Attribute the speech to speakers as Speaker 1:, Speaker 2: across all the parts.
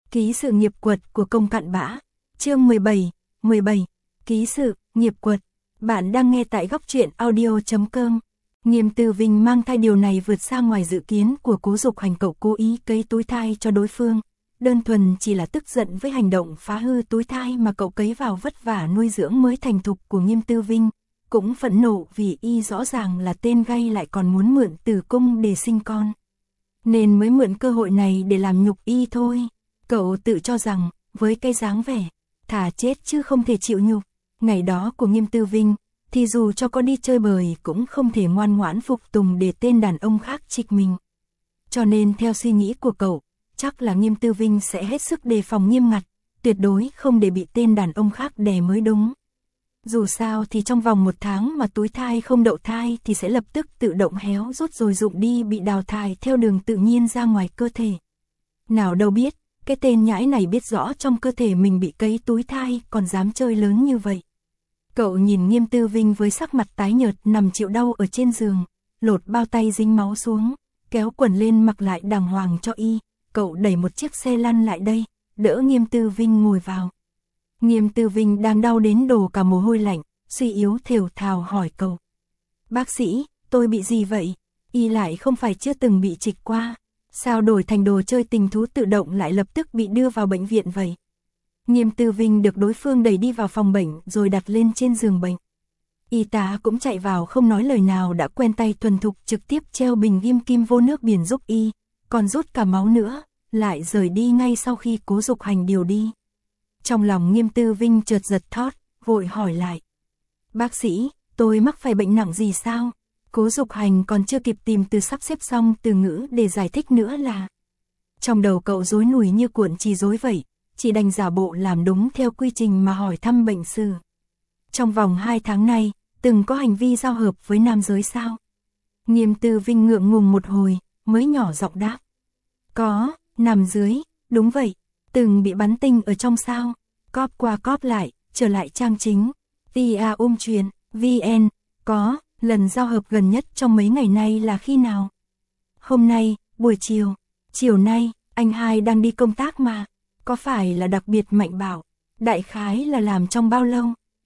Speaker 1: Ký sự nghiệp quật của công cặn bã. Chương 17. Ký sự, nghiệp quật. Bạn đang nghe tại góc truyện audio.com. Nghiêm Tư Vinh mang thai, điều này vượt xa ngoài dự kiến của Cố Dục Hành. Cậu cố ý cấy túi thai cho đối phương, đơn thuần chỉ là tức giận với hành động phá hư túi thai mà cậu cấy vào vất vả nuôi dưỡng mới thành thục của Nghiêm Tư Vinh, cũng phẫn nộ vì y rõ ràng là tên gay lại còn muốn mượn tử cung để sinh con, nên mới mượn cơ hội này để làm nhục y thôi. Cậu tự cho rằng, với cái dáng vẻ, thà chết chứ không thể chịu nhục, ngày đó của Nghiêm Tư Vinh, thì dù cho có đi chơi bời cũng không thể ngoan ngoãn phục tùng để tên đàn ông khác trịch mình. Cho nên theo suy nghĩ của cậu, chắc là Nghiêm Tư Vinh sẽ hết sức đề phòng nghiêm ngặt, tuyệt đối không để bị tên đàn ông khác đè mới đúng. Dù sao thì trong vòng 1 tháng mà túi thai không đậu thai thì sẽ lập tức tự động héo rút rồi rụng đi, bị đào thải theo đường tự nhiên ra ngoài cơ thể. Nào đâu biết, cái tên nhãi này biết rõ trong cơ thể mình bị cấy túi thai còn dám chơi lớn như vậy. Cậu nhìn Nghiêm Tư Vinh với sắc mặt tái nhợt nằm chịu đau ở trên giường, lột bao tay dính máu xuống, kéo quần lên mặc lại đàng hoàng cho y. Cậu đẩy một chiếc xe lăn lại đây, đỡ Nghiêm Tư Vinh ngồi vào. Nghiêm Tư Vinh đang đau đến đổ cả mồ hôi lạnh, suy yếu thều thào hỏi cậu: "Bác sĩ, tôi bị gì vậy? Y lại không phải chưa từng bị trịch qua, sao đổi thành đồ chơi tình thú tự động lại lập tức bị đưa vào bệnh viện vậy?" Nghiêm Tư Vinh được đối phương đẩy đi vào phòng bệnh rồi đặt lên trên giường bệnh. Y tá cũng chạy vào không nói lời nào, đã quen tay thuần thục trực tiếp treo bình ghim kim vô nước biển giúp y, còn rút cả máu nữa, lại rời đi ngay sau khi Cố Dục Hành điều đi. Trong lòng Nghiêm Tư Vinh chợt giật thót, vội hỏi lại: "Bác sĩ, tôi mắc phải bệnh nặng gì sao?" Cố Dục Hành còn chưa kịp tìm từ sắp xếp xong từ ngữ để giải thích nữa là trong đầu cậu rối nùi như cuộn chỉ rối vậy, chỉ đành giả bộ làm đúng theo quy trình mà hỏi thăm bệnh sử. "Trong vòng 2 tháng nay, từng có hành vi giao hợp với nam giới sao?" Nghiêm Tư Vinh ngượng ngùng một hồi, mới nhỏ giọng đáp: "Có, nằm dưới, đúng vậy." "Từng bị bắn tinh ở trong sao?" Cóp qua cóp lại, trở lại trang chính. TA Chuyện VN. "Có, lần giao hợp gần nhất trong mấy ngày nay là khi nào?" "Hôm nay, buổi chiều." "Chiều nay, anh hai đang đi công tác mà. Có phải là đặc biệt mạnh bạo? Đại khái là làm trong bao lâu?"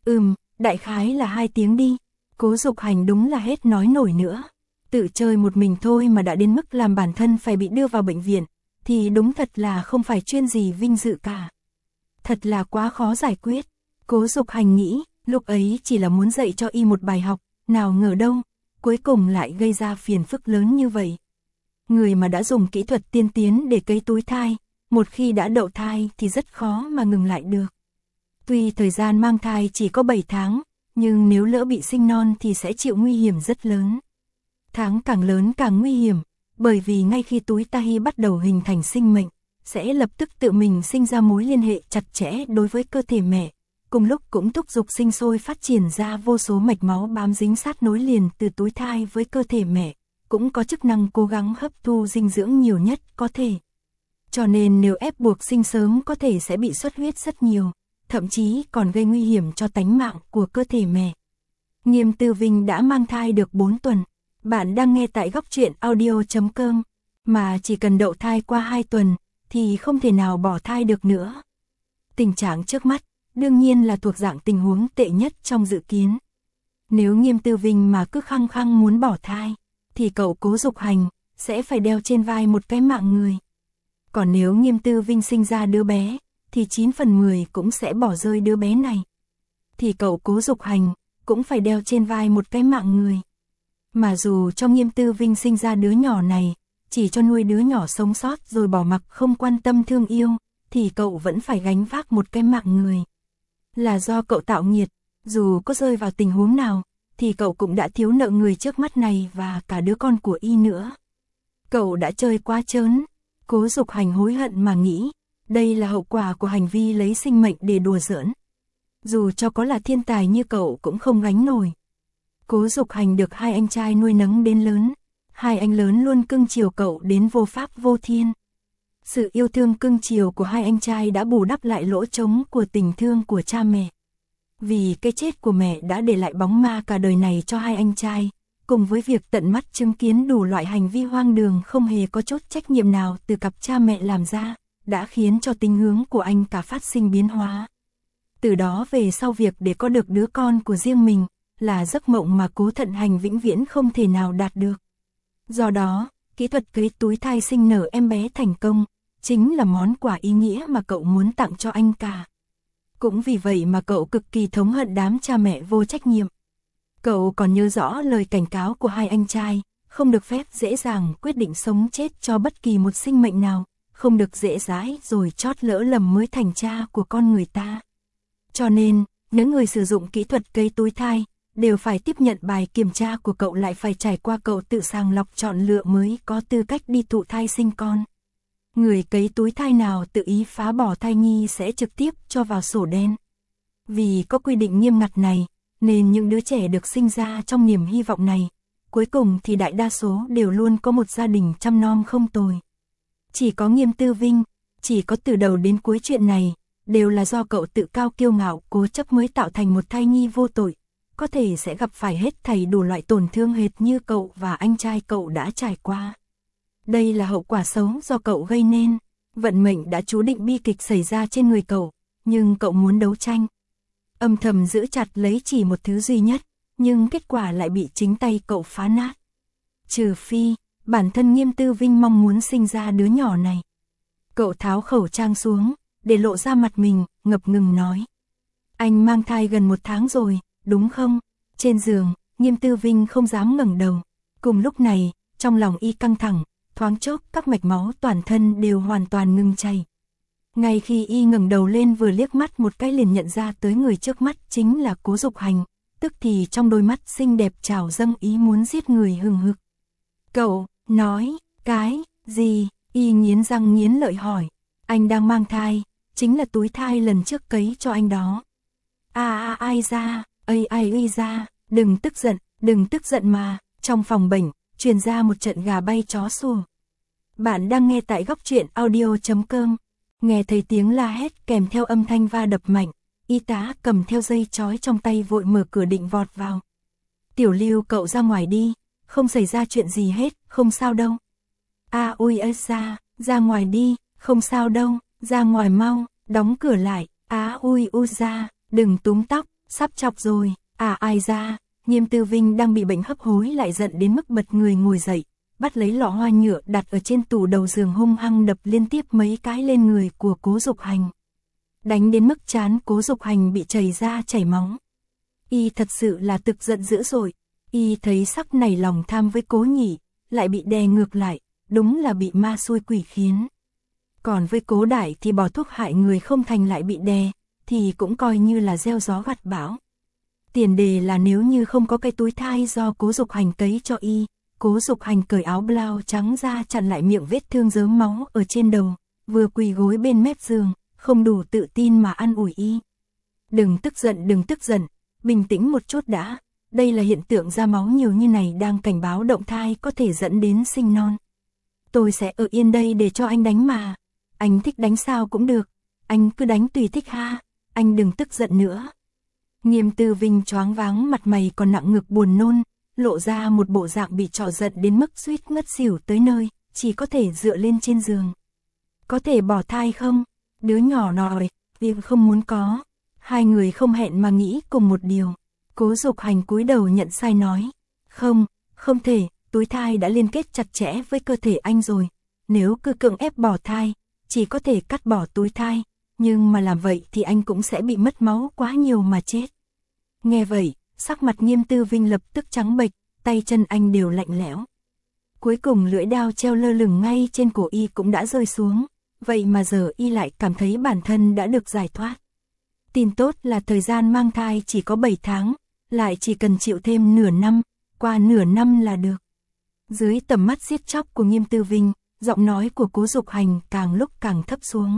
Speaker 1: Đại khái là 2 tiếng đi." Cố Dục Hành đúng là hết nói nổi nữa. Tự chơi một mình thôi mà đã đến mức làm bản thân phải bị đưa vào bệnh viện, thì đúng thật là không phải chuyên gì vinh dự cả. Thật là quá khó giải quyết. Cố Dục Hành nghĩ, lúc ấy chỉ là muốn dạy cho y một bài học, nào ngờ đâu, cuối cùng lại gây ra phiền phức lớn như vậy. Người mà đã dùng kỹ thuật tiên tiến để cấy túi thai, một khi đã đậu thai thì rất khó mà ngừng lại được. Tuy thời gian mang thai chỉ có 7 tháng, nhưng nếu lỡ bị sinh non thì sẽ chịu nguy hiểm rất lớn. Tháng càng lớn càng nguy hiểm, bởi vì ngay khi túi thai bắt đầu hình thành sinh mệnh, sẽ lập tức tự mình sinh ra mối liên hệ chặt chẽ đối với cơ thể mẹ, cùng lúc cũng thúc giục sinh sôi phát triển ra vô số mạch máu bám dính sát nối liền từ túi thai với cơ thể mẹ, cũng có chức năng cố gắng hấp thu dinh dưỡng nhiều nhất có thể. Cho nên nếu ép buộc sinh sớm có thể sẽ bị xuất huyết rất nhiều, thậm chí còn gây nguy hiểm cho tánh mạng của cơ thể mẹ. Nghiêm Tư Vinh đã mang thai được 4 tuần. Bạn đang nghe tại góc truyện audio.com, mà chỉ cần đậu thai qua 2 tuần thì không thể nào bỏ thai được nữa. Tình trạng trước mắt đương nhiên là thuộc dạng tình huống tệ nhất trong dự kiến. Nếu Nghiêm Tư Vinh mà cứ khăng khăng muốn bỏ thai, thì cậu Cố Dục Hành sẽ phải đeo trên vai một cái mạng người. Còn nếu Nghiêm Tư Vinh sinh ra đứa bé, thì 9 phần 10 cũng sẽ bỏ rơi đứa bé này. Thì cậu Cố Dục Hành cũng phải đeo trên vai một cái mạng người. Mà dù cho Nghiêm Tư Vinh sinh ra đứa nhỏ này, chỉ cho nuôi đứa nhỏ sống sót rồi bỏ mặc không quan tâm thương yêu, thì cậu vẫn phải gánh vác một cái mạng người. Là do cậu tạo nghiệt, dù có rơi vào tình huống nào, thì cậu cũng đã thiếu nợ người trước mắt này và cả đứa con của y nữa. Cậu đã chơi quá trớn. Cố Dục Hành hối hận mà nghĩ, đây là hậu quả của hành vi lấy sinh mệnh để đùa giỡn. Dù cho có là thiên tài như cậu cũng không gánh nổi. Cố Dục Hành được 2 anh trai nuôi nấng đến lớn, 2 anh lớn luôn cưng chiều cậu đến vô pháp vô thiên. Sự yêu thương cưng chiều của 2 anh trai đã bù đắp lại lỗ trống của tình thương của cha mẹ. Vì cái chết của mẹ đã để lại bóng ma cả đời này cho 2 anh trai, cùng với việc tận mắt chứng kiến đủ loại hành vi hoang đường không hề có chút trách nhiệm nào từ cặp cha mẹ làm ra, đã khiến cho tính hướng của anh cả phát sinh biến hóa. Từ đó về sau việc để có được đứa con của riêng mình, là giấc mộng mà Cố Thận Hành vĩnh viễn không thể nào đạt được. Do đó, kỹ thuật cấy túi thai sinh nở em bé thành công, chính là món quà ý nghĩa mà cậu muốn tặng cho anh cả. Cũng vì vậy mà cậu cực kỳ thống hận đám cha mẹ vô trách nhiệm. Cậu còn nhớ rõ lời cảnh cáo của hai anh trai, không được phép dễ dàng quyết định sống chết cho bất kỳ một sinh mệnh nào, không được dễ dãi rồi chót lỡ lầm mới thành cha của con người ta. Cho nên, những người sử dụng kỹ thuật cấy túi thai, đều phải tiếp nhận bài kiểm tra của cậu, lại phải trải qua cậu tự sàng lọc chọn lựa mới có tư cách đi thụ thai sinh con. Người cấy túi thai nào tự ý phá bỏ thai nhi sẽ trực tiếp cho vào sổ đen. Vì có quy định nghiêm ngặt này, nên những đứa trẻ được sinh ra trong niềm hy vọng này, cuối cùng thì đại đa số đều luôn có một gia đình chăm nom không tồi. Chỉ có Nghiêm Tư Vinh, chỉ có từ đầu đến cuối chuyện này, đều là do cậu tự cao kiêu ngạo cố chấp mới tạo thành một thai nhi vô tội, có thể sẽ gặp phải hết thảy đủ loại tổn thương hệt như cậu và anh trai cậu đã trải qua. Đây là hậu quả xấu do cậu gây nên, vận mệnh đã chú định bi kịch xảy ra trên người cậu, nhưng cậu muốn đấu tranh. Âm thầm giữ chặt lấy chỉ một thứ duy nhất, nhưng kết quả lại bị chính tay cậu phá nát. Trừ phi, bản thân Nghiêm Tư Vinh mong muốn sinh ra đứa nhỏ này. Cậu tháo khẩu trang xuống, để lộ ra mặt mình, ngập ngừng nói. Anh mang thai gần 1 tháng rồi, đúng không? Trên giường, Nghiêm Tư Vinh không dám ngẩng đầu. Cùng lúc này, trong lòng y căng thẳng, thoáng chốc các mạch máu toàn thân đều hoàn toàn ngừng chảy. Ngay khi y ngẩng đầu lên vừa liếc mắt một cái liền nhận ra tới người trước mắt chính là Cố Dục Hành, tức thì trong đôi mắt xinh đẹp trào dâng ý muốn giết người hừng hực. Cậu, nói, cái, gì? Y nghiến răng nghiến lợi hỏi. Anh đang mang thai, chính là túi thai lần trước cấy cho anh đó. Ai ra, ai ra, đừng tức giận mà. Trong phòng bệnh, truyền ra một trận gà bay chó sủa. Bạn đang nghe tại góc truyện audio.com. Nghe thấy tiếng la hét kèm theo âm thanh va đập mạnh, y tá cầm theo dây trói trong tay vội mở cửa định vọt vào. Tiểu Lưu, cậu ra ngoài đi, không xảy ra chuyện gì hết, không sao đâu. Ui ra ngoài đi, không sao đâu, ra ngoài mau, đóng cửa lại. Ui ra, đừng túm tóc, sắp chọc rồi. Ai ra. Nghiêm Tư Vinh đang bị bệnh hấp hối lại giận đến mức bật người ngồi dậy, bắt lấy lọ hoa nhựa đặt ở trên tủ đầu giường hung hăng đập liên tiếp mấy cái lên người của Cố Dục Hành. Đánh đến mức trán Cố Dục Hành bị chảy ra chảy máu. Y thật sự là tức giận dữ dội, y thấy sắc này lòng tham với Cố Nhị, lại bị đè ngược lại, đúng là bị ma xui quỷ khiến. Còn với Cố Đại thì bỏ thuốc hại người không thành lại bị đè, thì cũng coi như là gieo gió gặt bão. Tiền đề là nếu như không có cái túi thai do Cố Dục Hành cấy cho y, Cố Dục Hành cởi áo blau trắng ra chặn lại miệng vết thương rớm máu ở trên đầu, vừa quỳ gối bên mép giường, không đủ tự tin mà an ủi y. Đừng tức giận, bình tĩnh một chút đã, đây là hiện tượng ra máu nhiều như này đang cảnh báo động thai có thể dẫn đến sinh non. Tôi sẽ ở yên đây để cho anh đánh mà, anh thích đánh sao cũng được, anh cứ đánh tùy thích ha, anh đừng tức giận nữa. Nghiêm Tư Vinh choáng váng, mặt mày còn nặng ngực buồn nôn, lộ ra một bộ dạng bị trọ giận đến mức suýt ngất xỉu tới nơi, chỉ có thể dựa lên trên giường. Có thể bỏ thai không? Đứa nhỏ nòi, vì không muốn có. Hai người không hẹn mà nghĩ cùng một điều. Cố Dục Hành cúi đầu nhận sai nói. Không thể, túi thai đã liên kết chặt chẽ với cơ thể anh rồi. Nếu cứ cưỡng ép bỏ thai, chỉ có thể cắt bỏ túi thai. Nhưng mà làm vậy thì anh cũng sẽ bị mất máu quá nhiều mà chết. Nghe vậy, sắc mặt Nghiêm Tư Vinh lập tức trắng bệch, tay chân anh đều lạnh lẽo. Cuối cùng lưỡi dao treo lơ lửng ngay trên cổ y cũng đã rơi xuống, vậy mà giờ y lại cảm thấy bản thân đã được giải thoát. Tin tốt là thời gian mang thai chỉ có 7 tháng, lại chỉ cần chịu thêm nửa năm, qua nửa năm là được. Dưới tầm mắt giết chóc của Nghiêm Tư Vinh, giọng nói của Cố Dục Hành càng lúc càng thấp xuống.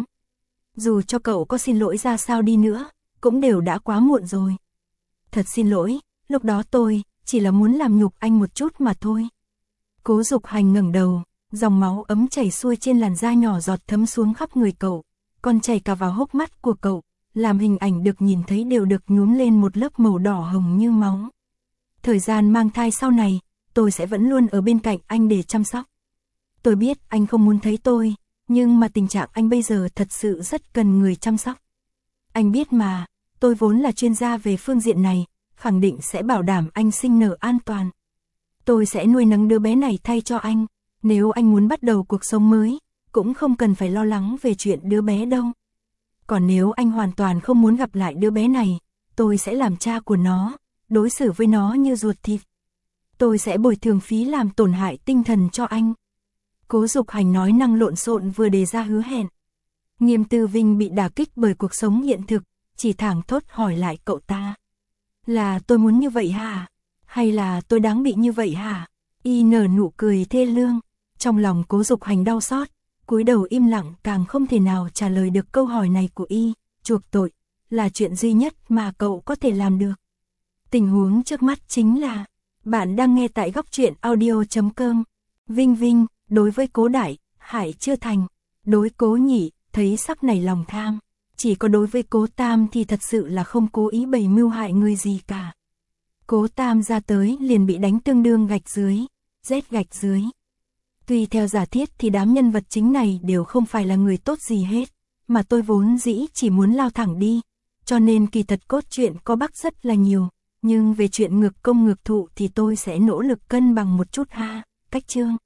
Speaker 1: Dù cho cậu có xin lỗi ra sao đi nữa, cũng đều đã quá muộn rồi. Thật xin lỗi, lúc đó tôi chỉ là muốn làm nhục anh một chút mà thôi. Cố Dục Hành ngẩng đầu, dòng máu ấm chảy xuôi trên làn da nhỏ giọt thấm xuống khắp người cậu, còn chảy cả vào hốc mắt của cậu, làm hình ảnh được nhìn thấy đều được nhuốm lên một lớp màu đỏ hồng như máu. Thời gian mang thai sau này, tôi sẽ vẫn luôn ở bên cạnh anh để chăm sóc. Tôi biết anh không muốn thấy tôi, nhưng mà tình trạng anh bây giờ thật sự rất cần người chăm sóc. Anh biết mà, tôi vốn là chuyên gia về phương diện này, khẳng định sẽ bảo đảm anh sinh nở an toàn. Tôi sẽ nuôi nấng đứa bé này thay cho anh, nếu anh muốn bắt đầu cuộc sống mới, cũng không cần phải lo lắng về chuyện đứa bé đâu. Còn nếu anh hoàn toàn không muốn gặp lại đứa bé này, tôi sẽ làm cha của nó, đối xử với nó như ruột thịt. Tôi sẽ bồi thường phí làm tổn hại tinh thần cho anh. Cố Dục Hành nói năng lộn xộn vừa đề ra hứa hẹn. Nghiêm Tư Vinh bị đả kích bởi cuộc sống hiện thực, chỉ thẳng thốt hỏi lại cậu ta. Là tôi muốn như vậy hả? Hay là tôi đáng bị như vậy hả? Y nở nụ cười thê lương, trong lòng Cố Dục Hành đau xót, cúi đầu im lặng, càng không thể nào trả lời được câu hỏi này của Y. Chuộc tội là chuyện duy nhất mà cậu có thể làm được. Tình huống trước mắt chính là, bạn đang nghe tại Góc Truyện Audio.com. Vinh Vinh, đối với Cố Đại, Hải chưa thành, đối Cố Nhị, thấy sắc nảy lòng tham, chỉ có đối với Cố Tam thì thật sự là không cố ý bày mưu hại người gì cả. Cố Tam ra tới liền bị đánh tương đương gạch dưới, rét gạch dưới. Tuy theo giả thiết thì đám nhân vật chính này đều không phải là người tốt gì hết, mà tôi vốn dĩ chỉ muốn lao thẳng đi, cho nên kỳ thật cốt truyện có bắc rất là nhiều, nhưng về chuyện ngược công ngược thụ thì tôi sẽ nỗ lực cân bằng một chút ha. Cách chương